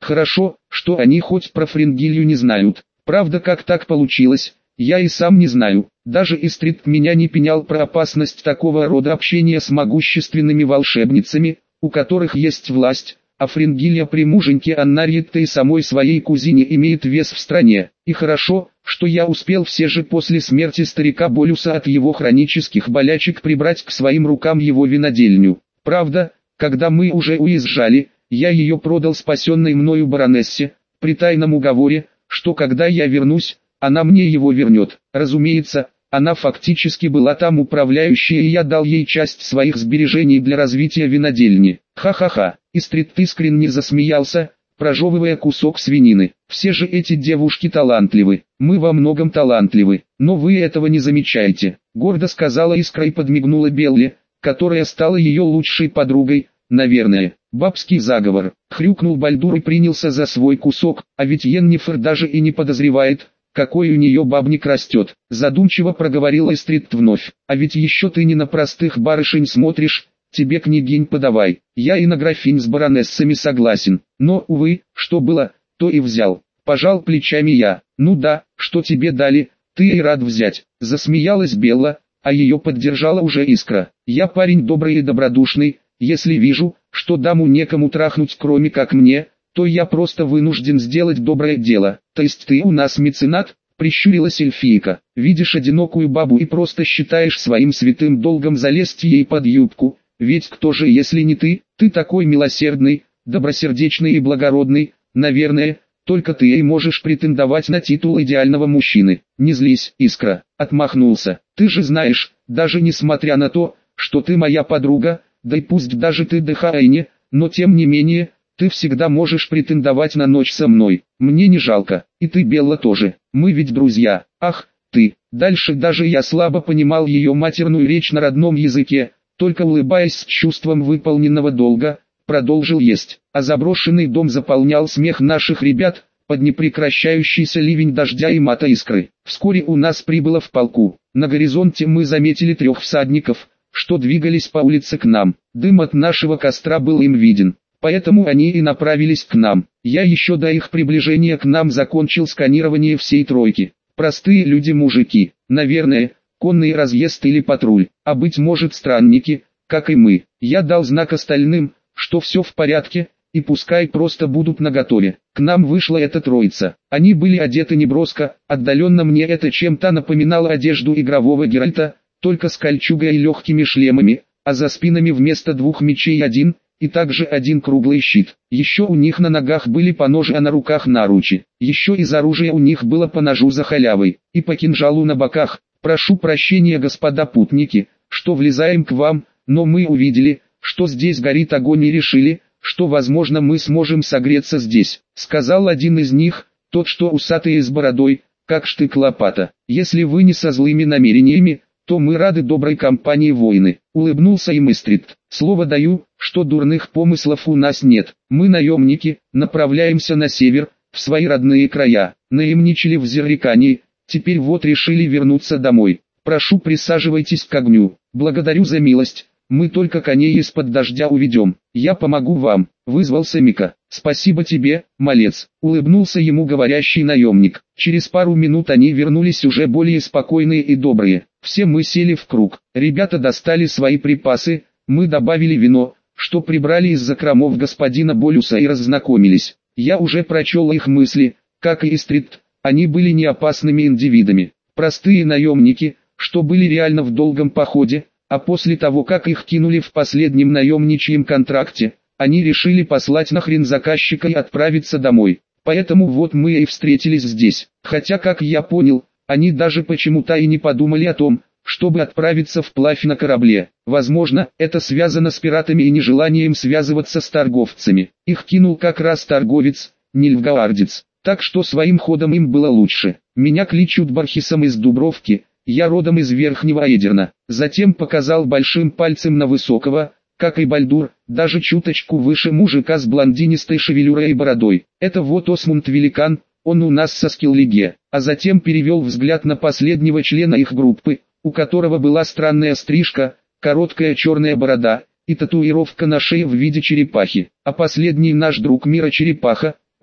Хорошо, что они хоть про Фрингилью не знают. Правда, как так получилось, я и сам не знаю. Даже Истрит меня не пенял про опасность такого рода общения с могущественными волшебницами, у которых есть власть, а Фрингилья при муженьке Аннарьетте и самой своей кузине имеет вес в стране. И хорошо, что я успел все же после смерти старика Болюса от его хронических болячек прибрать к своим рукам его винодельню. Правда, когда мы уже уезжали, я ее продал спасенной мною баронессе, при тайном уговоре, что когда я вернусь, она мне его вернет. Разумеется, она фактически была там управляющей, и я дал ей часть своих сбережений для развития винодельни. Ха-ха-ха, Истрит искренне засмеялся, прожевывая кусок свинины. Все же эти девушки талантливы, мы во многом талантливы, но вы этого не замечаете, гордо сказала Искра и подмигнула Белле, которая стала ее лучшей подругой. Наверное, бабский заговор. Хрюкнул Бальдур и принялся за свой кусок, а ведь Йеннифер даже и не подозревает, какой у нее бабник растет. Задумчиво проговорила Истрит вновь. А ведь еще ты не на простых барышень смотришь, тебе княгинь подавай. Я и на графинь с баронессами согласен, но, увы, что было, то и взял. Пожал плечами я. Ну да, что тебе дали, ты и рад взять. Засмеялась Белла, а ее поддержала уже Искра. Я парень добрый и добродушный. Если вижу, что даму некому трахнуть кроме как мне, то я просто вынужден сделать доброе дело. То есть ты у нас меценат? Прищурилась эльфийка. Видишь одинокую бабу и просто считаешь своим святым долгом залезть ей под юбку. Ведь кто же, если не ты? Ты такой милосердный, добросердечный и благородный, наверное, только ты и можешь претендовать на титул идеального мужчины. Не злись, Искра, отмахнулся. Ты же знаешь, даже несмотря на то, что ты моя подруга, да и пусть даже ты Дехаэне, но тем не менее, ты всегда можешь претендовать на ночь со мной. Мне не жалко, и ты, Белла, тоже. Мы ведь друзья. Ах, ты. Дальше даже я слабо понимал ее матерную речь на родном языке, только улыбаясь с чувством выполненного долга, продолжил есть. А заброшенный дом заполнял смех наших ребят, под непрекращающийся ливень дождя и мата Искры. Вскоре у нас прибыло в полку. На горизонте мы заметили 3 всадников, что двигались по улице к нам. Дым от нашего костра был им виден, поэтому они и направились к нам. Я еще до их приближения к нам закончил сканирование всей тройки. Простые люди-мужики, наверное, конный разъезд или патруль, а быть может странники, как и мы. Я дал знак остальным, что все в порядке, и пускай просто будут наготове. К нам вышла эта троица. Они были одеты неброско, отдаленно мне это чем-то напоминало одежду игрового Геральта, только с кольчугой и легкими шлемами, а за спинами вместо 2 мечей один, и также один круглый щит. Еще у них на ногах были по ножи, а на руках наручи. Еще из оружия у них было по ножу за халявой, и по кинжалу на боках. Прошу прощения, господа путники, что влезаем к вам, но мы увидели, что здесь горит огонь и решили, что возможно мы сможем согреться здесь, сказал один из них, тот что усатый и с бородой, как штык-лопата. Если вы не со злыми намерениями, то мы рады доброй компании, воины. Улыбнулся им Истрит. Слово даю, что дурных помыслов у нас нет. Мы наемники, направляемся на север, в свои родные края. Наемничали в Зеррикании, теперь вот решили вернуться домой. Прошу, присаживайтесь к огню. Благодарю за милость. Мы только коней из-под дождя уведем. Я помогу вам, вызвался Мика. Спасибо тебе, малец, улыбнулся ему говорящий наемник. Через пару минут они вернулись уже более спокойные и добрые. Все мы сели в круг. Ребята достали свои припасы, мы добавили вино, что прибрали из закромов господина Болюса, и раззнакомились. Я уже прочел их мысли, как и Истрит, они были не опасными индивидами. Простые наемники, что были реально в долгом походе, а после того как их кинули в последнем наемничьем контракте, они решили послать нахрен заказчика и отправиться домой. Поэтому вот мы и встретились здесь. Хотя, как я понял, они даже почему-то и не подумали о том, чтобы отправиться вплавь на корабле. Возможно, это связано с пиратами и нежеланием связываться с торговцами. Их кинул как раз торговец, нильфгаардец. Так что своим ходом им было лучше. Меня кличут Бархисом из Дубровки. Я родом из Верхнего Эдерна. Затем показал большим пальцем на высокого, как и Бальдур, даже чуточку выше мужика с блондинистой шевелюрой и бородой. Это вот Осмунд Великан, он у нас со Скиллиге. А затем перевел взгляд на последнего члена их группы, у которого была странная стрижка, короткая черная борода и татуировка на шее в виде черепахи. А последний наш друг Мира Черепаха,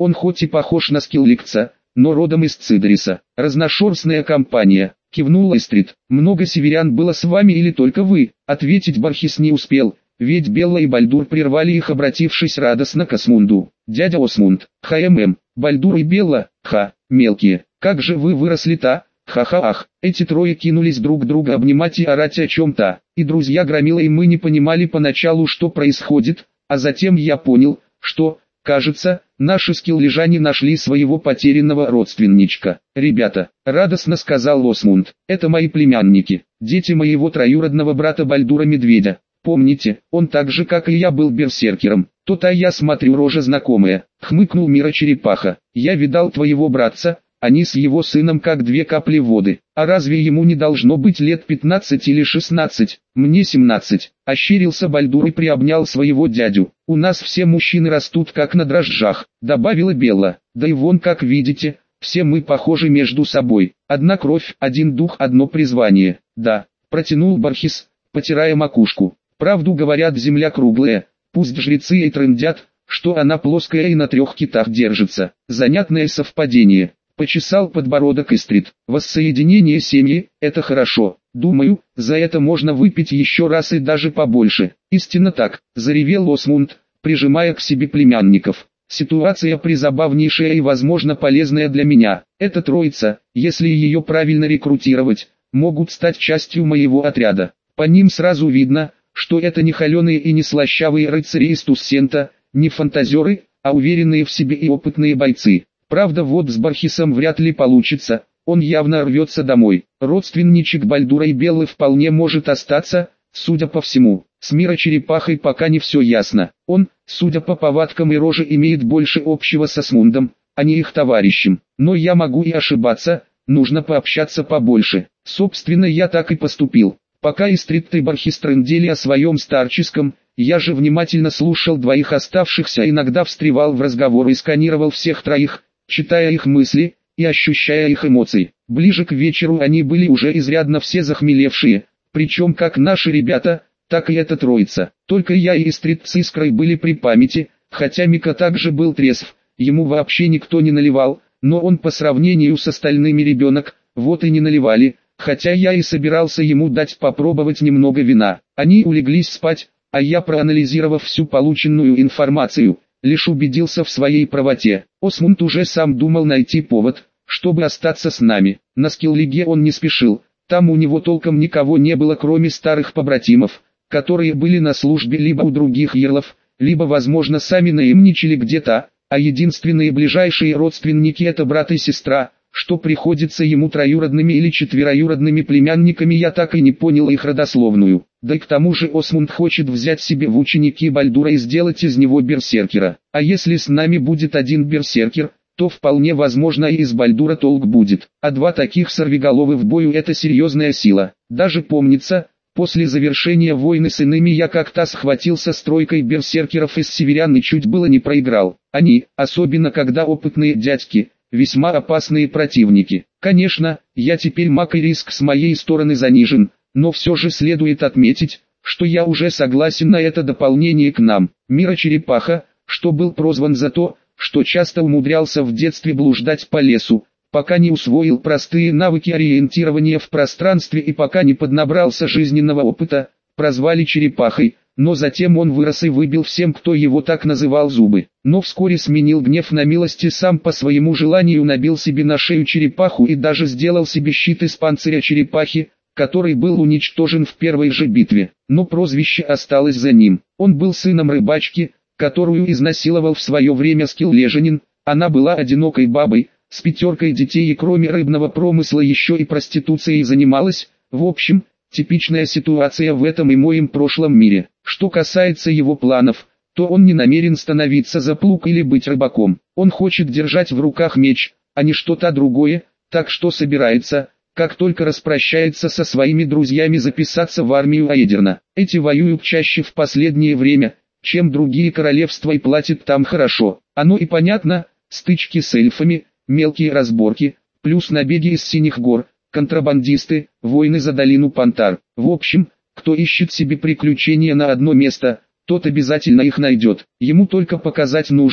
Он хоть и похож на Скилликса, но родом из Цидериса. Разношерстная компания, кивнул Истрид. Много северян было с вами или только вы? Ответить Бархис не успел, ведь Белла и Бальдур прервали их, обратившись радостно к Осмунду. Дядя Осмунд, Бальдур и Белла, мелкие, как же вы выросли-то? Ха-ха-ах, эти трое кинулись друг друга обнимать и орать о чем-то, и друзья громила, и мы не понимали поначалу, что происходит, а затем я понял, что, кажется, наши скиллижане нашли своего потерянного родственничка. Ребята, радостно сказал Осмунд, это мои племянники, дети моего троюродного брата Бальдура Медведя. Помните, он так же как и я был берсеркером. То-то я смотрю, рожа знакомая, хмыкнул Мира Черепаха. Я видал твоего братца, они с его сыном как две капли воды. А разве ему не должно быть лет 15 или 16? Мне 17. Ощерился Бальдур и приобнял своего дядю. У нас все мужчины растут как на дрожжах, добавила Белла. Да и вон, как видите, все мы похожи между собой. Одна кровь, один дух, одно призвание. Да, протянул Бархис, потирая макушку. Правду говорят, земля круглая, пусть жрецы и трындят, что она плоская и на 3 китах держится. Занятное совпадение. Почесал подбородок Истрид. Воссоединение семьи – это хорошо. Думаю, за это можно выпить еще раз и даже побольше. Истинно так, заревел Осмунд, прижимая к себе племянников. Ситуация призабавнейшая и, возможно, полезная для меня. Эта троица, если ее правильно рекрутировать, могут стать частью моего отряда. По ним сразу видно, что это не холеные и не слащавые рыцари из Туссента, не фантазеры, а уверенные в себе и опытные бойцы. Правда, вот с Бархисом вряд ли получится, он явно рвется домой. Родственничек Бальдура и Беллы вполне может остаться, судя по всему. С Мира Черепахой пока не все ясно. Он, судя по повадкам и роже, имеет больше общего с Осмундом, а не их товарищем. Но я могу и ошибаться, нужно пообщаться побольше. Собственно, я так и поступил. Пока Истрид и Бархис трындели о своем старческом, я же внимательно слушал двоих оставшихся, иногда встревал в разговор и сканировал всех троих, читая их мысли и ощущая их эмоции. Ближе к вечеру они были уже изрядно все захмелевшие, причем как наши ребята, так и эта троица. Только я и Истрид с Искрой были при памяти, хотя Мика также был трезв, ему вообще никто не наливал, но он по сравнению с остальными ребенок, вот и не наливали. Хотя я и собирался ему дать попробовать немного вина. Они улеглись спать, а я, проанализировав всю полученную информацию, лишь убедился в своей правоте. Осмунд уже сам думал найти повод, чтобы остаться с нами. На Скиллиге он не спешил, там у него толком никого не было, кроме старых побратимов, которые были на службе либо у других ярлов, либо, возможно, сами наемничали где-то, а единственные ближайшие родственники — это брат и сестра. Что приходится ему троюродными или четвероюродными племянниками, я так и не понял их родословную. Да и к тому же Осмунд хочет взять себе в ученики Бальдура и сделать из него берсеркера. А если с нами будет один берсеркер, то вполне возможно и из Бальдура толк будет. А 2 таких сорвиголовы в бою — это серьезная сила. Даже помнится, после завершения войны с иными я как-то схватился с тройкой берсеркеров из северян и чуть было не проиграл. Они, особенно когда опытные дядьки, весьма опасные противники. Конечно, я теперь маг и риск с моей стороны занижен, но все же следует отметить, что я уже согласен на это дополнение к нам. Мира Черепаха, что был прозван за то, что часто умудрялся в детстве блуждать по лесу, пока не усвоил простые навыки ориентирования в пространстве и пока не поднабрался жизненного опыта, прозвали Черепахой. Но затем он вырос и выбил всем, кто его так называл, зубы. Но вскоре сменил гнев на милость и сам по своему желанию набил себе на шею черепаху и даже сделал себе щит из панциря черепахи, который был уничтожен в первой же битве. Но прозвище осталось за ним. Он был сыном рыбачки, которую изнасиловал в свое время скиллежанин. Она была одинокой бабой, с 5 детей и кроме рыбного промысла еще и проституцией занималась. В общем, типичная ситуация в этом и моем прошлом мире. Что касается его планов, то он не намерен становиться за плуг или быть рыбаком. Он хочет держать в руках меч, а не что-то другое, так что собирается, как только распрощается со своими друзьями, записаться в армию Аэдерна. Эти воюют чаще в последнее время, чем другие королевства, и платят там хорошо. Оно и понятно, стычки с эльфами, мелкие разборки, плюс набеги из Синих гор, контрабандисты, войны за долину Пантар. В общем, кто ищет себе приключения на одно место, тот обязательно их найдет. Ему только показать нужно,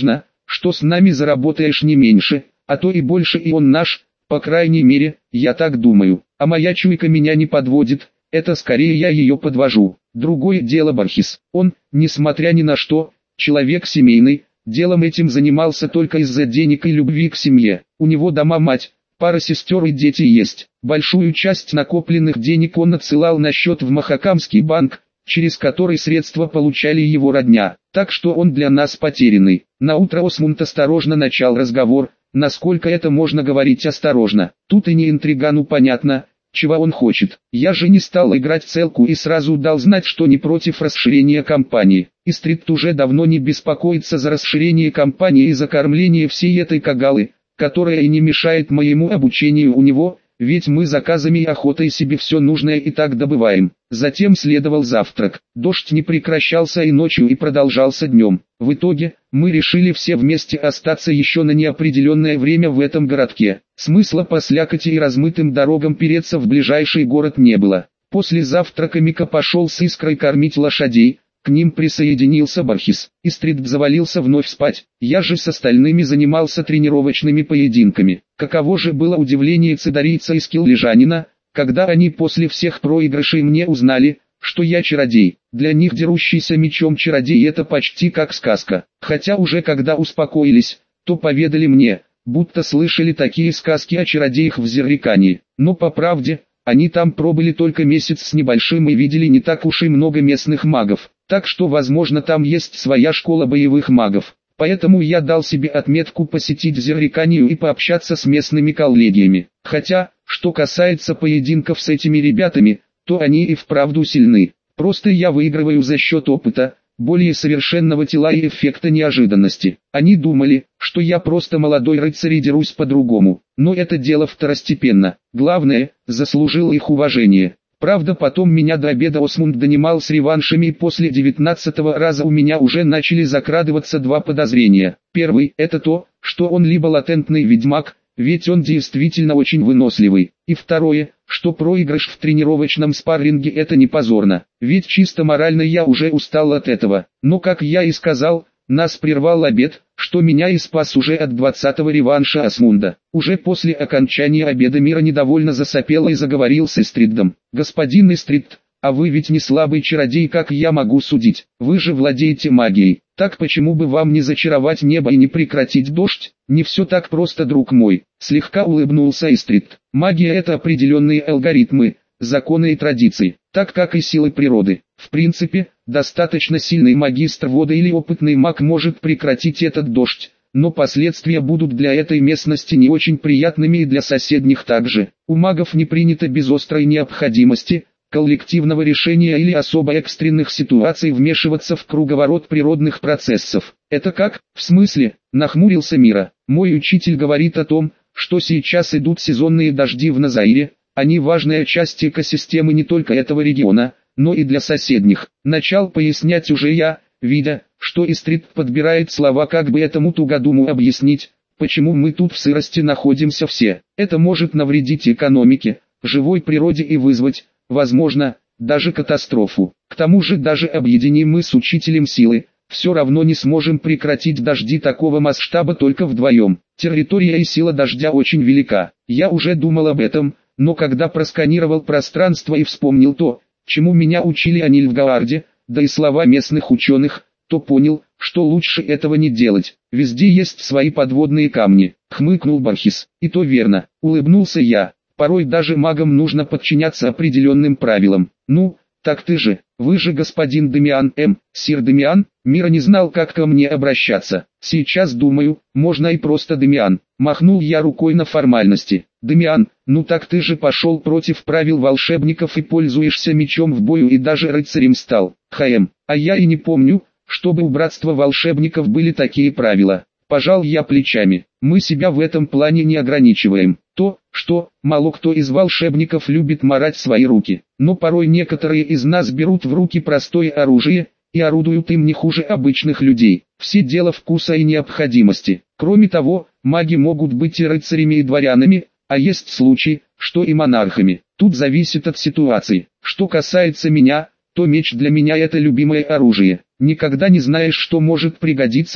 что с нами заработаешь не меньше, а то и больше, и он наш, по крайней мере, я так думаю. А моя чуйка меня не подводит, это скорее я ее подвожу. Другое дело Бархис, он, несмотря ни на что, человек семейный, делом этим занимался только из-за денег и любви к семье. У него дома, мать, пара сестер и дети есть. Большую часть накопленных денег он отсылал на счет в Махакамский банк, через который средства получали его родня. Так что он для нас потерянный. Наутро Осмунд осторожно начал разговор, насколько это можно говорить осторожно. Тут и не интригану понятно, чего он хочет. Я же не стал играть целку и сразу дал знать, что не против расширения компании. Истрит уже давно не беспокоится за расширение компании и за кормление всей этой кагалы, которая и не мешает моему обучению у него, ведь мы заказами и охотой себе все нужное и так добываем. Затем следовал завтрак. Дождь не прекращался и ночью, и продолжался днем. В итоге, мы решили все вместе остаться еще на неопределенное время в этом городке. Смысла по слякоти и размытым дорогам переться в ближайший город не было. После завтрака Мика пошел с Искрой кормить лошадей. К ним присоединился Бархис. Истрит завалился вновь спать. Я же с остальными занимался тренировочными поединками. Каково же было удивление цедарийца и скиллежанина, когда они после всех проигрышей мне узнали, что я чародей. Для них дерущийся мечом чародей это почти как сказка. Хотя уже когда успокоились, то поведали мне, будто слышали такие сказки о чародеях в Зеррикании. Но по правде, они там пробыли только месяц с небольшим и видели не так уж и много местных магов. Так что возможно там есть своя школа боевых магов. Поэтому я дал себе отметку посетить Зерриканию и пообщаться с местными коллегиями. Хотя, что касается поединков с этими ребятами, то они и вправду сильны. Просто я выигрываю за счет опыта, более совершенного тела и эффекта неожиданности. Они думали, что я просто молодой рыцарь и дерусь по-другому. Но это дело второстепенно. Главное, заслужил их уважение. Правда, потом меня до обеда Осмунд донимал с реваншами, и после 19-го раза у меня уже начали закрадываться два подозрения. Первый – это то, что он либо латентный ведьмак, ведь он действительно очень выносливый. И второе, что проигрыш в тренировочном спарринге – это не позорно, ведь чисто морально я уже устал от этого. Но как я и сказал, нас прервал обед, что меня и спас уже от 20-го реванша Осмунда. Уже после окончания обеда Мира недовольно засопела и заговорил с Истридом. «Господин Истрид, а вы ведь не слабый чародей, как я могу судить. Вы же владеете магией. Так почему бы вам не зачаровать небо и не прекратить дождь? Не все так просто, друг мой». Слегка улыбнулся Истрид. «Магия — это определенные алгоритмы, законы и традиции, так как и силы природы. В принципе, достаточно сильный магистр вода или опытный маг может прекратить этот дождь, но последствия будут для этой местности не очень приятными и для соседних также. У магов не принято без острой необходимости, коллективного решения или особо экстренных ситуаций вмешиваться в круговорот природных процессов». «Это как? В смысле?» — нахмурился Мира. «Мой учитель говорит о том, что сейчас идут сезонные дожди в Назаире. Они важная часть экосистемы не только этого региона, но и для соседних». Начал пояснять уже я, видя, что Истрид подбирает слова, как бы этому тугодуму объяснить, почему мы тут в сырости находимся все. Это может навредить экономике, живой природе и вызвать, возможно, даже катастрофу. К тому же даже объединим мы с учителем силы, все равно не сможем прекратить дожди такого масштаба только вдвоем. Территория и сила дождя очень велика. Я уже думал об этом, но когда просканировал пространство и вспомнил то, чему меня учили о Нильфгаарде, да и слова местных ученых, то понял, что лучше этого не делать. Везде есть свои подводные камни. Хмыкнул Бархис. И то верно, улыбнулся я. Порой даже магам нужно подчиняться определенным правилам. Ну, так вы же господин Демиан сир Демиан. Мира не знал, как ко мне обращаться. Сейчас думаю, можно и просто Демиан. Махнул я рукой на формальности. Демиан, ну так ты же пошел против правил волшебников и пользуешься мечом в бою и даже рыцарем стал. А я и не помню, чтобы у братства волшебников были такие правила. Пожал я плечами. Мы себя в этом плане не ограничиваем. То, что мало кто из волшебников любит марать свои руки. Но порой некоторые из нас берут в руки простое оружие и орудуют им не хуже обычных людей. Все дело вкуса и необходимости. Кроме того, маги могут быть и рыцарями, и дворянами, а есть случаи, что и монархами. Тут зависит от ситуации. Что касается меня, то меч для меня это любимое оружие. Никогда не знаешь, что может пригодиться.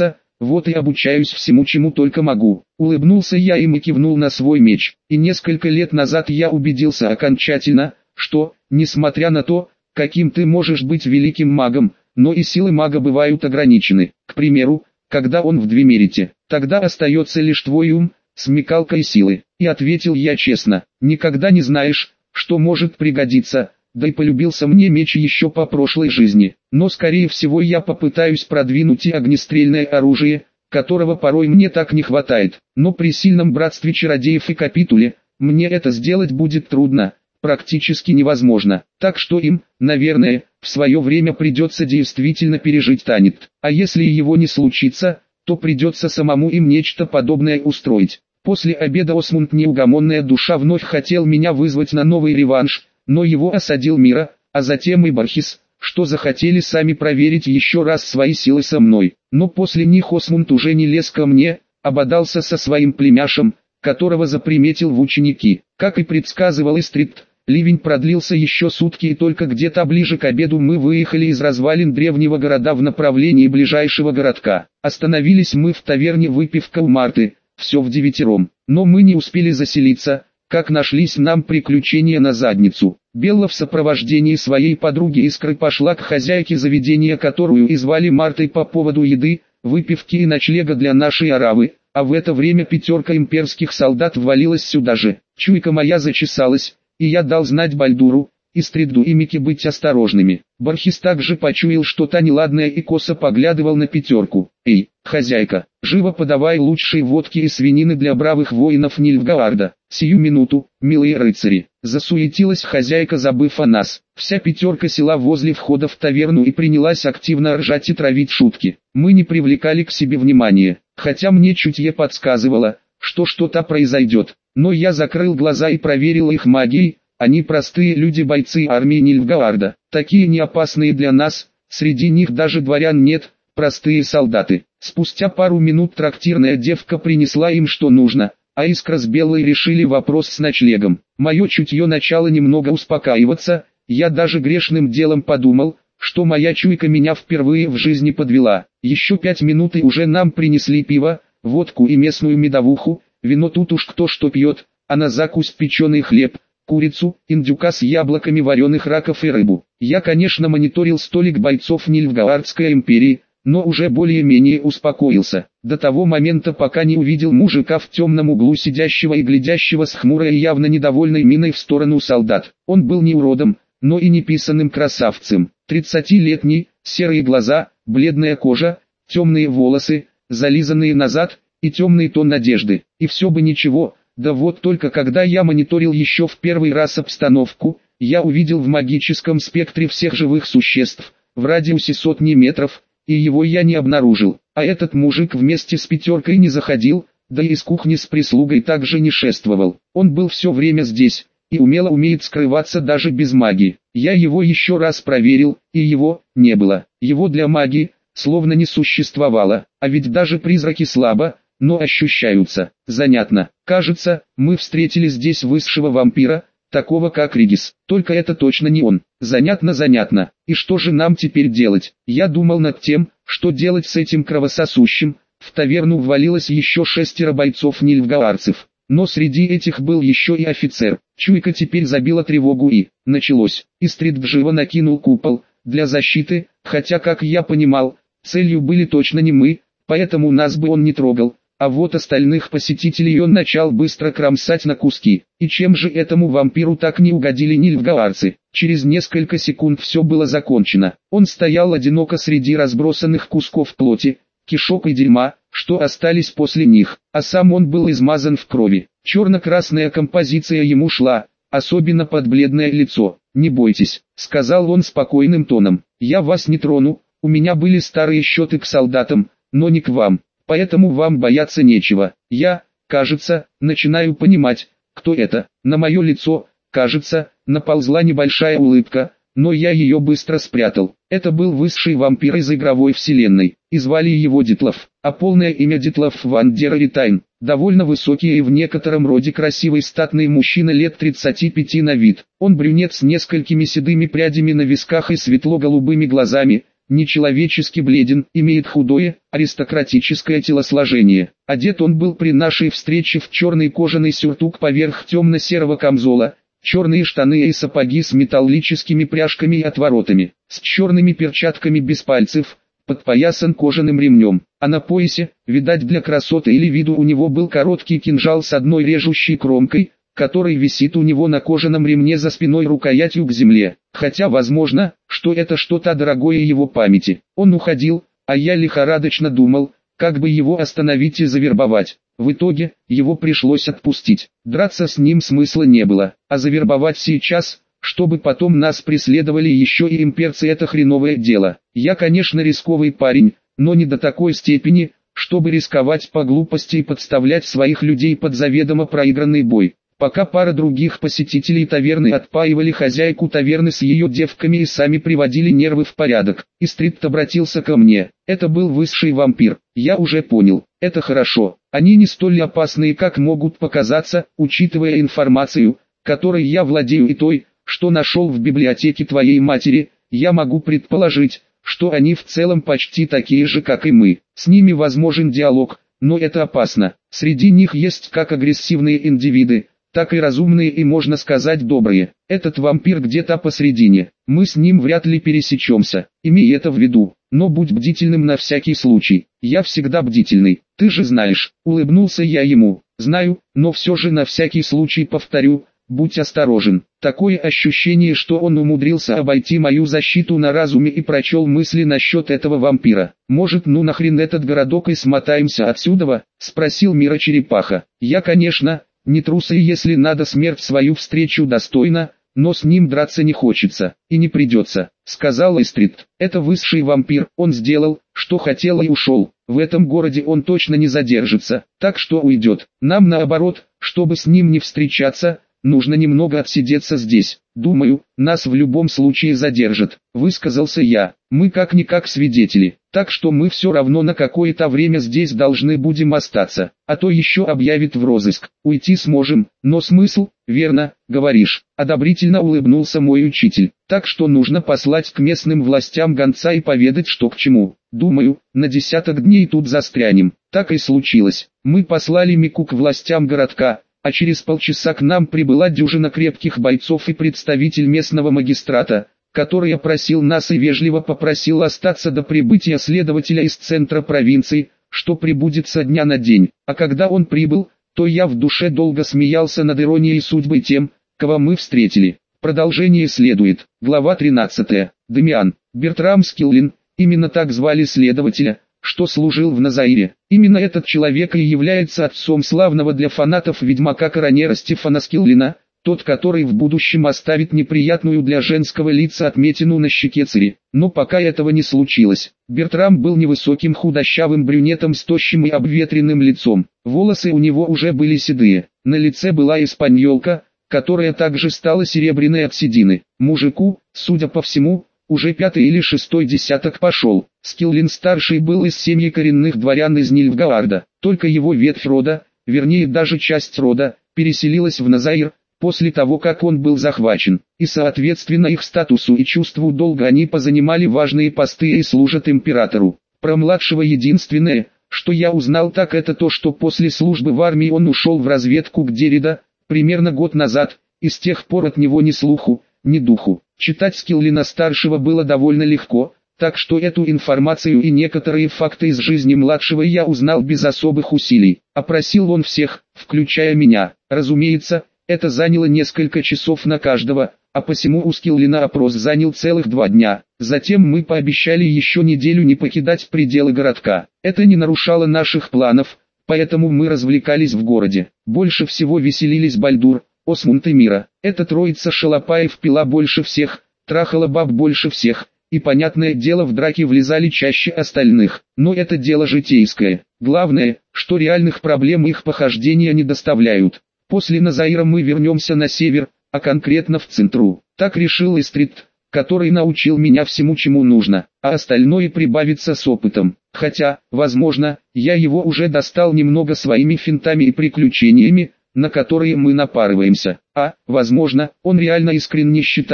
Вот и обучаюсь всему, чему только могу. Улыбнулся я им и кивнул на свой меч. И несколько лет назад я убедился окончательно, что, несмотря на то, каким ты можешь быть великим магом, но и силы мага бывают ограничены. К примеру, когда он в Двемерите, тогда остается лишь твой ум, смекалка и силы. И ответил я честно, никогда не знаешь, что может пригодиться, да и полюбился мне меч еще по прошлой жизни. Но скорее всего я попытаюсь продвинуть и огнестрельное оружие, которого порой мне так не хватает. Но при сильном братстве чародеев и капитуле, мне это сделать будет трудно, практически невозможно. Так что им, наверное, в свое время придется действительно пережить Танит. А если его не случится, то придется самому им нечто подобное устроить. После обеда Осмунд, неугомонная душа, вновь хотел меня вызвать на новый реванш, но его осадил Мира, а затем и Бархис, что захотели сами проверить еще раз свои силы со мной. Но после них Осмунд уже не лез ко мне, а бодался со своим племяшем, которого заприметил в ученики. Как и предсказывал Истрид, ливень продлился еще сутки, и только где-то ближе к обеду мы выехали из развалин древнего города в направлении ближайшего городка. Остановились мы в таверне «Выпивка у Марты», все вдевятером. Но мы не успели заселиться, как нашлись нам приключения на задницу. Белла в сопровождении своей подруги Искры пошла к хозяйке заведения, которую и звали Мартой, по поводу еды, выпивки и ночлега для нашей аравы, а в это время 5 имперских солдат ввалилась сюда же. Чуйка моя зачесалась, и я дал знать Бальдуру, Истриду и Мике быть осторожными. Бархис также почуял что-то неладное и косо поглядывал на 5. «Эй, хозяйка, живо подавай лучшие водки и свинины для бравых воинов Нильфгаарда. Сию минуту, милые рыцари!» Засуетилась хозяйка, забыв о нас. Вся 5 села возле входа в таверну и принялась активно ржать и травить шутки. Мы не привлекали к себе внимания, хотя мне чутье подсказывало, что что-то произойдет. Но я закрыл глаза и проверил их магией. Они простые люди, бойцы армии Нильфгаарда, такие не опасные для нас, среди них даже дворян нет, простые солдаты. Спустя пару минут трактирная девка принесла им что нужно, а Искра с Беллой решили вопрос с ночлегом. Мое чутье начало немного успокаиваться, я даже грешным делом подумал, что моя чуйка меня впервые в жизни подвела. Еще 5 минут и уже нам принесли пиво, водку и местную медовуху, вино тут уж кто что пьет, а на закусь печеный хлеб, курицу, индюка с яблоками, вареных раков и рыбу. Я, конечно, мониторил столик бойцов Нильфгаардской империи, но уже более-менее успокоился. До того момента, пока не увидел мужика в темном углу, сидящего и глядящего с хмурой и явно недовольной миной в сторону солдат. Он был не уродом, но и не писаным красавцем. 30-летний, серые глаза, бледная кожа, темные волосы, зализанные назад, и темный тон одежды. И все бы ничего. Да вот только когда я мониторил еще в первый раз обстановку, я увидел в магическом спектре всех живых существ, в радиусе сотни метров, и его я не обнаружил. А этот мужик вместе с 5 не заходил, да и из кухни с прислугой также не шествовал. Он был все время здесь, и умело умеет скрываться даже без магии. Я его еще раз проверил, и его не было. Его для магии словно не существовало, а ведь даже призраки слабо, но ощущаются. Занятно. Кажется, мы встретили здесь высшего вампира, такого как Ригис. Только это точно не он. Занятно. И что же нам теперь делать? Я думал над тем, что делать с этим кровососущим. В таверну ввалилось еще 6 бойцов нильфгаарцев. Но среди этих был еще и офицер. Чуйка теперь забила тревогу и началось. Истрид живо накинул купол для защиты, хотя, как я понимал, целью были точно не мы, поэтому нас бы он не трогал. А вот остальных посетителей он начал быстро кромсать на куски. И чем же этому вампиру так не угодили нильфгаарцы? Через несколько секунд все было закончено. Он стоял одиноко среди разбросанных кусков плоти, кишок и дерьма, что остались после них, а сам он был измазан в крови. Черно-красная композиция ему шла, особенно под бледное лицо. «Не бойтесь», — сказал он спокойным тоном, — «я вас не трону, у меня были старые счеты к солдатам, но не к вам. Поэтому вам бояться нечего. Я, кажется, начинаю понимать, кто это». На мое лицо, кажется, наползла небольшая улыбка, но я ее быстро спрятал. Это был высший вампир из игровой вселенной, и звали его Дитлов, а полное имя Дитлов ван дер Ритайн. Довольно высокий и в некотором роде красивый статный мужчина лет 35 на вид. Он брюнет с несколькими седыми прядями на висках и светло-голубыми глазами, нечеловечески бледен, имеет худое, аристократическое телосложение. Одет он был при нашей встрече в черный кожаный сюртук поверх темно-серого камзола, черные штаны и сапоги с металлическими пряжками и отворотами, с черными перчатками без пальцев, подпоясан кожаным ремнем, а на поясе, видать для красоты или виду, у него был короткий кинжал с одной режущей кромкой, который висит у него на кожаном ремне за спиной рукоятью к земле, хотя возможно, что это что-то дорогое его памяти. Он уходил, а я лихорадочно думал, как бы его остановить и завербовать. В итоге, его пришлось отпустить. Драться с ним смысла не было, а завербовать сейчас, чтобы потом нас преследовали еще и имперцы, это хреновое дело. Я, конечно, рисковый парень, но не до такой степени, чтобы рисковать по глупости и подставлять своих людей под заведомо проигранный бой. Пока пара других посетителей таверны отпаивали хозяйку таверны с ее девками и сами приводили нервы в порядок, Истрит обратился ко мне. Это был высший вампир. Я уже понял, это хорошо. Они не столь опасные, как могут показаться, учитывая информацию, которой я владею, и той, что нашел в библиотеке твоей матери. Я могу предположить, что они в целом почти такие же, как и мы. С ними возможен диалог, но это опасно. Среди них есть как агрессивные индивиды, так и разумные и, можно сказать, добрые. Этот вампир где-то посредине. Мы с ним вряд ли пересечемся. Имей это в виду, но будь бдительным на всякий случай. Я всегда бдительный, ты же знаешь. Улыбнулся я ему. Знаю, но все же на всякий случай повторю, будь осторожен. Такое ощущение, что он умудрился обойти мою защиту на разуме и прочел мысли насчет этого вампира. Может, ну нахрен этот городок и смотаемся отсюда? Спросил Мира Черепаха. Я, конечно, не трус, и если надо смерть свою встречу достойно, но с ним драться не хочется, и не придется, сказал Истрит. Это высший вампир, он сделал, что хотел и ушел. В этом городе он точно не задержится, так что уйдет. Нам наоборот, чтобы с ним не встречаться, нужно немного отсидеться здесь. Думаю, нас в любом случае задержат, высказался я. Мы как-никак свидетели, так что мы все равно на какое-то время здесь должны будем остаться, а то еще объявят в розыск. Уйти сможем, но смысл, верно, говоришь, одобрительно улыбнулся мой учитель. Так что нужно послать к местным властям гонца и поведать, что к чему. Думаю, на 10 дней тут застрянем. Так и случилось. Мы послали Мику к властям городка, а через полчаса к нам прибыла дюжина крепких бойцов и представитель местного магистрата, который опросил нас и вежливо попросил остаться до прибытия следователя из центра провинции, что прибудет со дня на день. А когда он прибыл, то я в душе долго смеялся над иронией судьбы тем, кого мы встретили. Продолжение следует. Глава 13. Дамиан. Бертрам Скиллин, именно так звали следователя, что служил в Назаире. Именно этот человек и является отцом славного для фанатов ведьмака Коронера Стефана Скиллина, тот, который в будущем оставит неприятную для женского лица отметину на щеке Цири. Но пока этого не случилось. Бертрам был невысоким худощавым брюнетом с тощим и обветренным лицом. Волосы у него уже были седые. На лице была испаньолка, которая также стала серебряной от седины. Мужику, судя по всему, уже 5-й или 6-й десяток пошел. Скиллин-старший был из семьи коренных дворян из Нильфгаарда. Только его ветвь рода, вернее даже часть рода, переселилась в Назаир, после того как он был захвачен. И соответственно их статусу и чувству долга они позанимали важные посты и служат императору. Про младшего единственное, что я узнал, так это то, что после службы в армии он ушел в разведку к Дерида, примерно год назад, и с тех пор от него ни слуху, ни духу. Читать Скиллина-старшего было довольно легко, так что эту информацию и некоторые факты из жизни младшего я узнал без особых усилий. Опросил он всех, включая меня. Разумеется, это заняло несколько часов на каждого, а посему у Скиллина опрос занял целых 2 дня. Затем мы пообещали еще неделю не покидать пределы городка. Это не нарушало наших планов, поэтому мы развлекались в городе. Больше всего веселились Бальдур, Осмунд и Мира. Эта троица шалопаев пила больше всех, трахала баб больше всех, и, понятное дело, в драки влезали чаще остальных. Но это дело житейское. Главное, что реальных проблем их похождения не доставляют. После Назаира мы вернемся на север, а конкретно в Центру. Так решил Истрит, который научил меня всему, чему нужно, а остальное прибавится с опытом. Хотя, возможно, я его уже достал немного своими финтами и приключениями, на которые мы напарываемся. А, возможно, он реально искренне считает,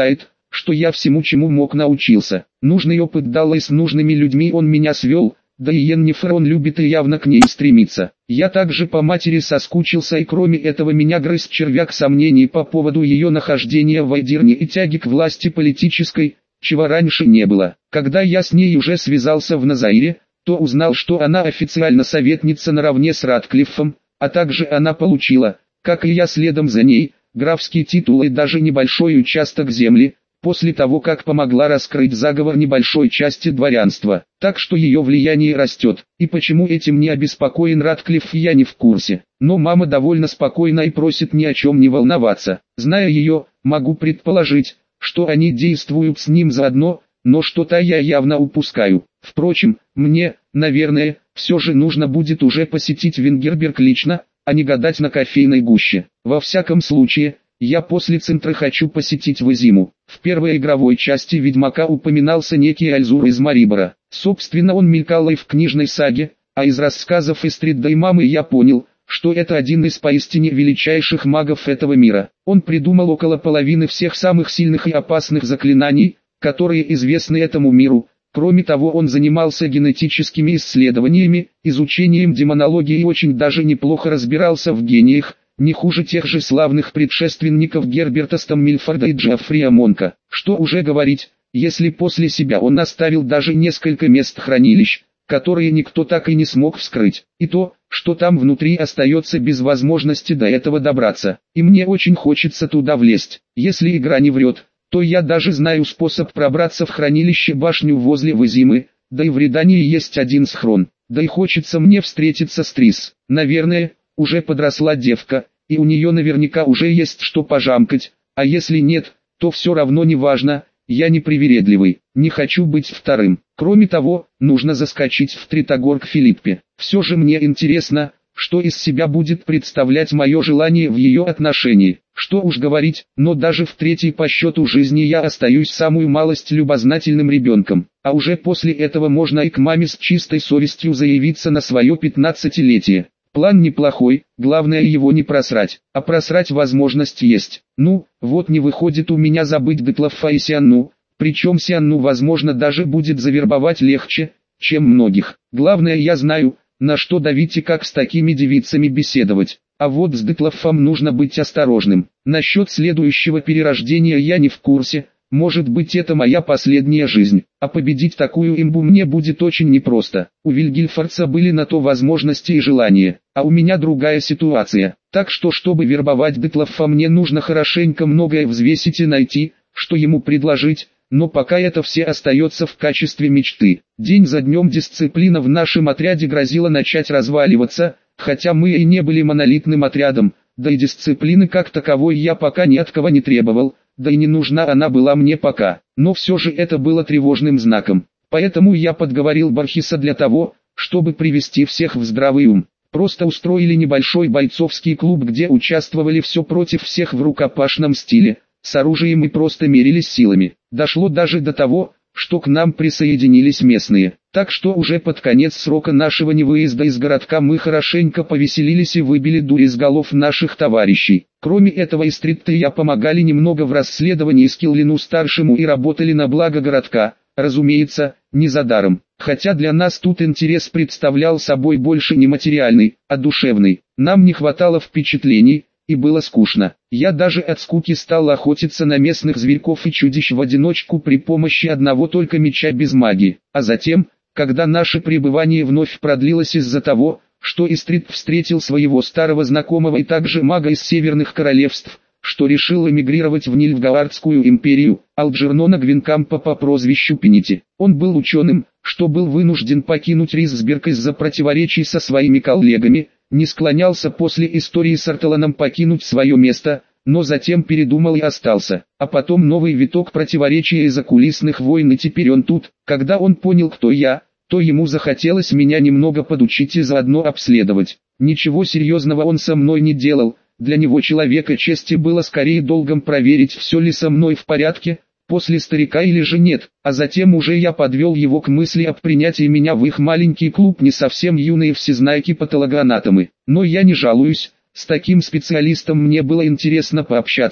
что я всему чему мог научился. Нужный опыт дал, и с нужными людьми он меня свел, да и Йеннифер он любит и явно к ней стремится. Я также по матери соскучился, и кроме этого меня грыз червяк сомнений по поводу ее нахождения в Айдирне и тяги к власти политической, чего раньше не было. Когда я с ней уже связался в Назаире, то узнал, что она официально советница наравне с Ратклиффом, а также она получила, как и я следом за ней, графский титул и даже небольшой участок земли, после того как помогла раскрыть заговор небольшой части дворянства. Так что ее влияние растет, и почему этим не обеспокоен Ратклифф, я не в курсе. Но мама довольно спокойна и просит ни о чем не волноваться. Зная ее, могу предположить, что они действуют с ним заодно, но что-то я явно упускаю. Впрочем, мне, наверное, все же нужно будет уже посетить Венгерберг лично, а не гадать на кофейной гуще. Во всяком случае, я после центра хочу посетить Визиму. В первой игровой части Ведьмака упоминался некий Альзур из Марибора. Собственно, он мелькал и в книжной саге, а из рассказов Истрида и мамы я понял, что это один из поистине величайших магов этого мира. Он придумал около половины всех самых сильных и опасных заклинаний, которые известны этому миру. Кроме того, он занимался генетическими исследованиями, изучением демонологии и очень даже неплохо разбирался в гениях, не хуже тех же славных предшественников Герберта Стаммильфорда и Джеффрия Монка. Что уже говорить, если после себя он оставил даже несколько мест хранилищ, которые никто так и не смог вскрыть, и то, что там внутри остается без возможности до этого добраться. И мне очень хочется туда влезть. Если игра не врет, то я даже знаю способ пробраться в хранилище башню возле Визимы, да и в Редании есть один схрон. Да и хочется мне встретиться с Трис. Наверное, уже подросла девка, и у нее наверняка уже есть что пожамкать, а если нет, то все равно не важно, я не привередливый, не хочу быть вторым. Кроме того, нужно заскочить в Тритогор к Филиппе. Все же мне интересно, что из себя будет представлять мое желание в ее отношении. Что уж говорить, но даже в третьей по счету жизни я остаюсь самую малость любознательным ребенком. А уже после этого можно и к маме с чистой совестью заявиться на свое 15-летие. План неплохой, главное его не просрать, а просрать возможность есть. Ну, вот не выходит у меня забыть Детлафа и Сианну, причем Сианну возможно даже будет завербовать легче, чем многих. Главное, я знаю, на что давить и как с такими девицами беседовать. А вот с Детлафом нужно быть осторожным. Насчет следующего перерождения я не в курсе. Может быть, это моя последняя жизнь, а победить такую имбу мне будет очень непросто. У Вильгельфорца были на то возможности и желания, а у меня другая ситуация. Так что, чтобы вербовать Детлафа, мне нужно хорошенько многое взвесить и найти, что ему предложить, но пока это все остается в качестве мечты. День за днем дисциплина в нашем отряде грозила начать разваливаться, хотя мы и не были монолитным отрядом, да и дисциплины как таковой я пока ни от кого не требовал. Да и не нужна она была мне пока, но все же это было тревожным знаком. Поэтому я подговорил Бархиса для того, чтобы привести всех в здравый ум. Просто устроили небольшой бойцовский клуб, где участвовали все против всех в рукопашном стиле, с оружием и просто мерились силами. Дошло даже до того, что к нам присоединились местные. Так что уже под конец срока нашего невыезда из городка мы хорошенько повеселились и выбили дурь из голов наших товарищей. Кроме этого, Истрид и я помогали немного в расследовании Скиллину-старшему и работали на благо городка, разумеется, не за даром. Хотя для нас тут интерес представлял собой больше не материальный, а душевный. Нам не хватало впечатлений, и было скучно. Я даже от скуки стал охотиться на местных зверьков и чудищ в одиночку при помощи одного только меча без магии. А затем, когда наше пребывание вновь продлилось из-за того, что Истрид встретил своего старого знакомого и также мага из Северных Королевств, что решил эмигрировать в Нильфгаардскую империю, Алджернона Гвинкампа по прозвищу Пенити. Он был ученым, что был вынужден покинуть Риссберг из-за противоречий со своими коллегами, не склонялся после истории с Артеланом покинуть свое место, но затем передумал и остался. А потом новый виток противоречия из-за кулисных войн, и теперь он тут. Когда он понял, кто я, то ему захотелось меня немного подучить и заодно обследовать. Ничего серьезного он со мной не делал, для него человека чести было скорее долгом проверить, все ли со мной в порядке, после старика или же нет, а затем уже я подвел его к мысли об принятии меня в их маленький клуб не совсем юные всезнайки-патологоанатомы. Но я не жалуюсь, с таким специалистом мне было интересно пообщаться,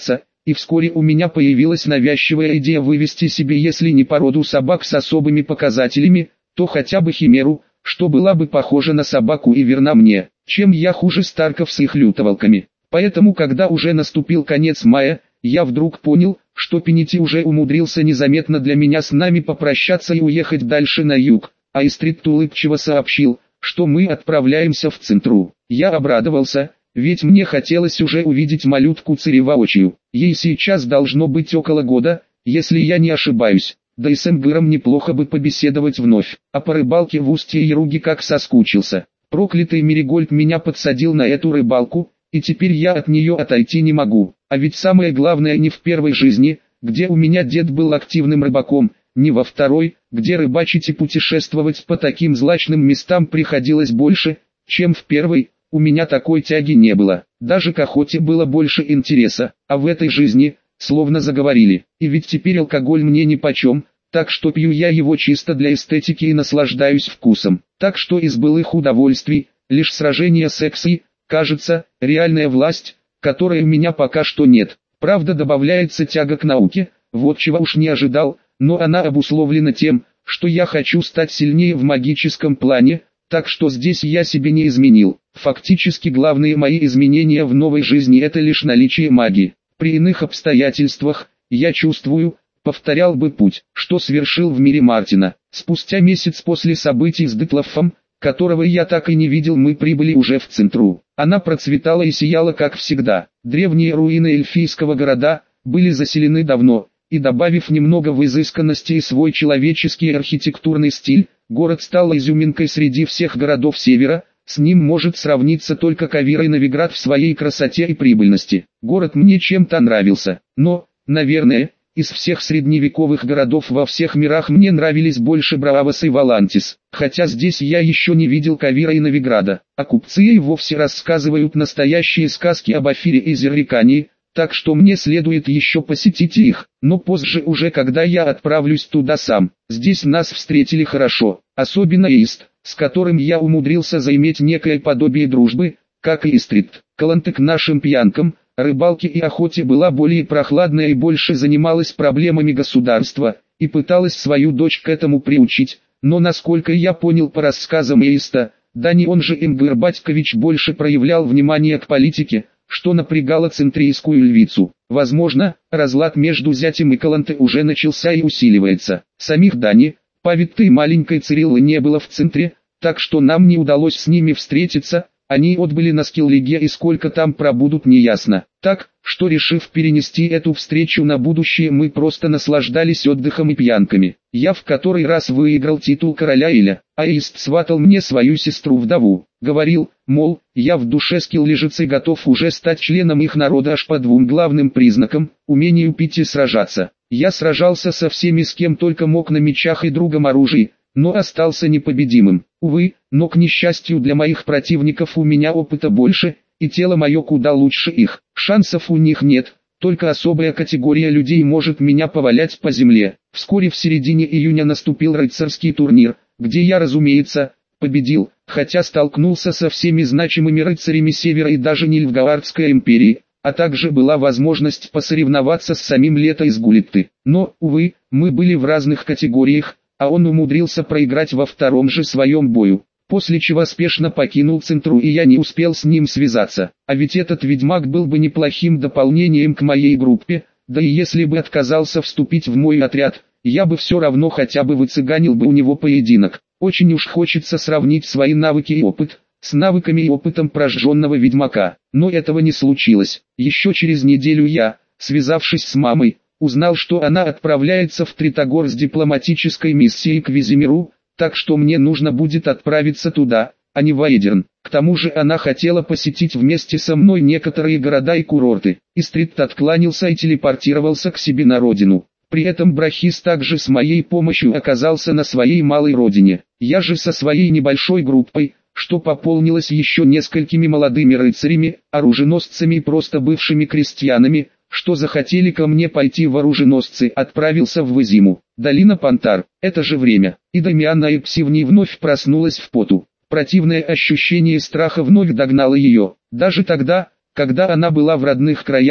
и вскоре у меня появилась навязчивая идея вывести себе, если не породу собак с особыми показателями, то хотя бы химеру, что была бы похожа на собаку и верна мне, чем я хуже Старков с их лютоволками. Поэтому, когда уже наступил конец мая, я вдруг понял, что Пенити уже умудрился незаметно для меня с нами попрощаться и уехать дальше на юг, а Истрит улыбчиво сообщил, что мы отправляемся в Центру. Я обрадовался, ведь мне хотелось уже увидеть малютку Цири воочию. Ей сейчас должно быть около года, если я не ошибаюсь. Да и с Эмгыром неплохо бы побеседовать вновь. А по рыбалке в устье Яруги как соскучился. Проклятый Меригольд меня подсадил на эту рыбалку, и теперь я от нее отойти не могу. А ведь самое главное не в первой жизни, где у меня дед был активным рыбаком, не во второй, где рыбачить и путешествовать по таким злачным местам приходилось больше, чем в первой. У меня такой тяги не было, даже к охоте было больше интереса, а в этой жизни, словно заговорили, и ведь теперь алкоголь мне нипочем, так что пью я его чисто для эстетики и наслаждаюсь вкусом. Так что из былых удовольствий, лишь сражение секс и, кажется, реальная власть, которой у меня пока что нет. Правда, добавляется тяга к науке, вот чего уж не ожидал, но она обусловлена тем, что я хочу стать сильнее в магическом плане, так что здесь я себе не изменил. Фактически главные мои изменения в новой жизни это лишь наличие магии. При иных обстоятельствах, я чувствую, повторял бы путь, что совершил в мире Мартина. Спустя месяц после событий с Детлафом, которого я так и не видел, мы прибыли уже в Центру. Она процветала и сияла как всегда. Древние руины эльфийского города были заселены давно, и добавив немного в изысканности и свой человеческий архитектурный стиль, город стал изюминкой среди всех городов Севера. С ним может сравниться только Кавир и Новиград в своей красоте и прибыльности. Город мне чем-то нравился, но, наверное, из всех средневековых городов во всех мирах мне нравились больше Браавос и Валантис, хотя здесь я еще не видел Кавира и Новиграда, а купцы и вовсе рассказывают настоящие сказки об Афире и Зеррикании, так что мне следует еще посетить их, но позже уже когда я отправлюсь туда сам. Здесь нас встретили хорошо, особенно Эйст, с которым я умудрился заиметь некое подобие дружбы, как и Истрит. Каланте к нашим пьянкам, рыбалке и охоте была более прохладная и больше занималась проблемами государства, и пыталась свою дочь к этому приучить, но насколько я понял по рассказам Эйста, Дани он же Эмгыр Батькович больше проявлял внимание к политике, что напрягало центрийскую львицу. Возможно, разлад между зятем и Каланте уже начался и усиливается. Самих Дани, Павитты и маленькой Цириллы не было в Центре, так что нам не удалось с ними встретиться, они отбыли на Скиллиге и сколько там пробудут неясно. Так, что решив перенести эту встречу на будущее, мы просто наслаждались отдыхом и пьянками. Я в который раз выиграл титул короля Иля, а Эйст сватал мне свою сестру-вдову. Говорил, мол, я в душе скиллижец и готов уже стать членом их народа аж по двум главным признакам – умению пить и сражаться. Я сражался со всеми, с кем только мог на мечах и другом оружии, но остался непобедимым. Увы, но к несчастью для моих противников у меня опыта больше, и тело мое куда лучше их. Шансов у них нет, только особая категория людей может меня повалять по земле. Вскоре в середине июня наступил рыцарский турнир, где я, разумеется, победил, хотя столкнулся со всеми значимыми рыцарями Севера и даже Нильфгаардской империи, а также была возможность посоревноваться с самим Лето из Гулитты. Но, увы, мы были в разных категориях, а он умудрился проиграть во втором же своем бою, после чего спешно покинул Центру и я не успел с ним связаться. А ведь этот ведьмак был бы неплохим дополнением к моей группе, да и если бы отказался вступить в мой отряд, я бы все равно хотя бы выцыганил бы у него поединок. Очень уж хочется сравнить свои навыки и опыт с навыками и опытом прожженного ведьмака, но этого не случилось. Еще через неделю я, связавшись с мамой, узнал, что она отправляется в Тритогор с дипломатической миссией к Визимиру, так что мне нужно будет отправиться туда, а не в Аэдерн. К тому же она хотела посетить вместе со мной некоторые города и курорты. Истрит откланялся и телепортировался к себе на родину. При этом Брахис также с моей помощью оказался на своей малой родине. Я же со своей небольшой группой, что пополнилось еще несколькими молодыми рыцарями, оруженосцами и просто бывшими крестьянами, что захотели ко мне пойти в оруженосцы, отправился в Визиму. Долина Пантар, это же время, и Дамиана Эпсивни вновь проснулась в поту. Противное ощущение страха вновь догнало ее. Даже тогда, когда она была в родных краях,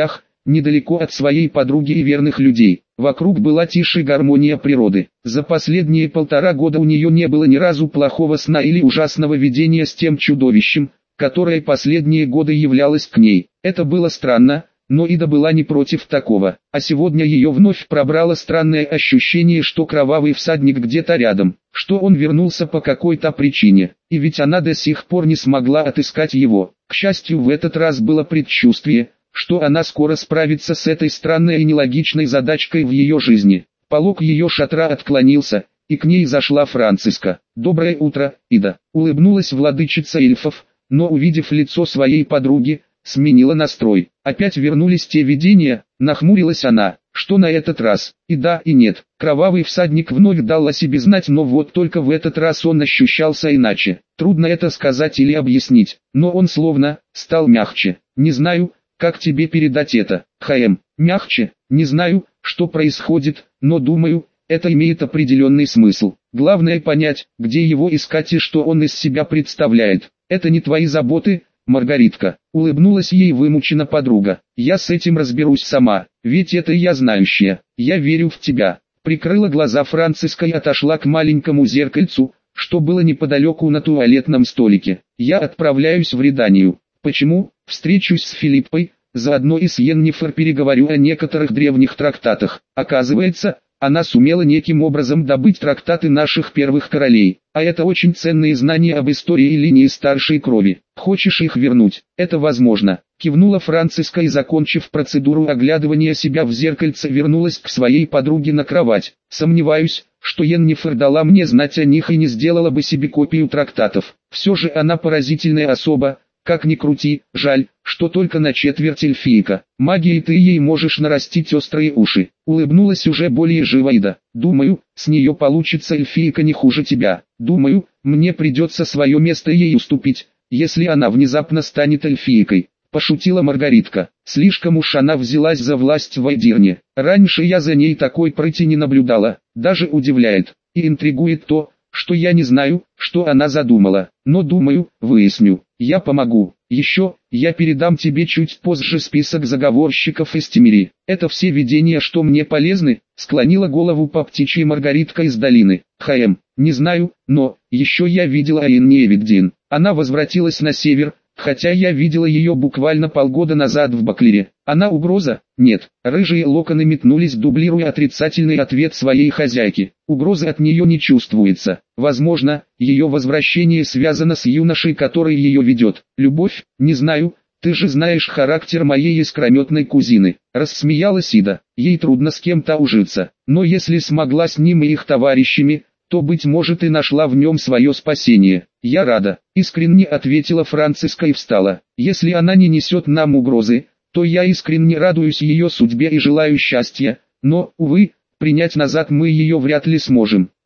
недалеко от своей подруги и верных людей. Вокруг была тишь и гармония природы. За последние 1,5 года у нее не было ни разу плохого сна или ужасного видения с тем чудовищем, которое последние годы являлось к ней. Это было странно, но Ида была не против такого. А сегодня ее вновь пробрало странное ощущение, что кровавый всадник где-то рядом, что он вернулся по какой-то причине, и ведь она до сих пор не смогла отыскать его. К счастью, в этот раз было предчувствие, что она скоро справится с этой странной и нелогичной задачкой в ее жизни. Полог ее шатра отклонился, и к ней зашла Франциска. «Доброе утро, Ида», — улыбнулась владычица эльфов, но увидев лицо своей подруги, сменила настрой. Опять вернулись те видения, нахмурилась она. Что на этот раз? И да, и нет. Кровавый всадник вновь дал о себе знать, но вот только в этот раз он ощущался иначе. Трудно это сказать или объяснить, но он словно стал мягче. Не знаю, как тебе передать это, ХМ. Мягче, не знаю, что происходит, но думаю, это имеет определенный смысл. Главное понять, где его искать и что он из себя представляет. Это не твои заботы, Маргаритка. Улыбнулась ей вымученно подруга. Я с этим разберусь сама, ведь это я знающая. Я верю в тебя. Прикрыла глаза Франциска и отошла к маленькому зеркальцу, что было неподалеку на туалетном столике. Я отправляюсь в Реданию. Почему? Встречусь с Филиппой, заодно и с Йеннифер переговорю о некоторых древних трактатах. Оказывается, она сумела неким образом добыть трактаты наших первых королей, а это очень ценные знания об истории и линии старшей крови. Хочешь их вернуть? Это возможно. Кивнула Франциска и, закончив процедуру оглядывания себя в зеркальце, вернулась к своей подруге на кровать. Сомневаюсь, что Йеннифер дала мне знать о них и не сделала бы себе копию трактатов. Все же она поразительная особа. Как ни крути, жаль, что только на четверть эльфийка. Магией ты ей можешь нарастить острые уши. Улыбнулась уже более живо Ида. Думаю, с нее получится эльфийка не хуже тебя. Думаю, мне придется свое место ей уступить, если она внезапно станет эльфийкой. Пошутила Маргаритка. Слишком уж она взялась за власть в Айдирне. Раньше я за ней такой прыти не наблюдала. Даже удивляет и интригует то, что я не знаю, что она задумала, но думаю, выясню. Я помогу. Еще, я передам тебе чуть позже список заговорщиков из Темери. Это все видения, что мне полезны, склонила голову по птичьей Маргаритка из долины. ХМ, не знаю, но, еще я видела Айнни Эвигдин. Она возвратилась на север, хотя я видела ее буквально полгода назад в Баклере. Она угроза? Нет. Рыжие локоны метнулись, дублируя отрицательный ответ своей хозяйки. Угрозы от нее не чувствуется. Возможно, ее возвращение связано с юношей, который ее ведет. Любовь? Не знаю. Ты же знаешь характер моей искрометной кузины. Рассмеялась Ида. Ей трудно с кем-то ужиться. Но если смогла с ним и их товарищами, то, быть может, и нашла в нем свое спасение. Я рада, искренне ответила Франциска и встала. Если она не несет нам угрозы, то я искренне радуюсь ее судьбе и желаю счастья, но, увы, принять назад мы ее вряд ли сможем.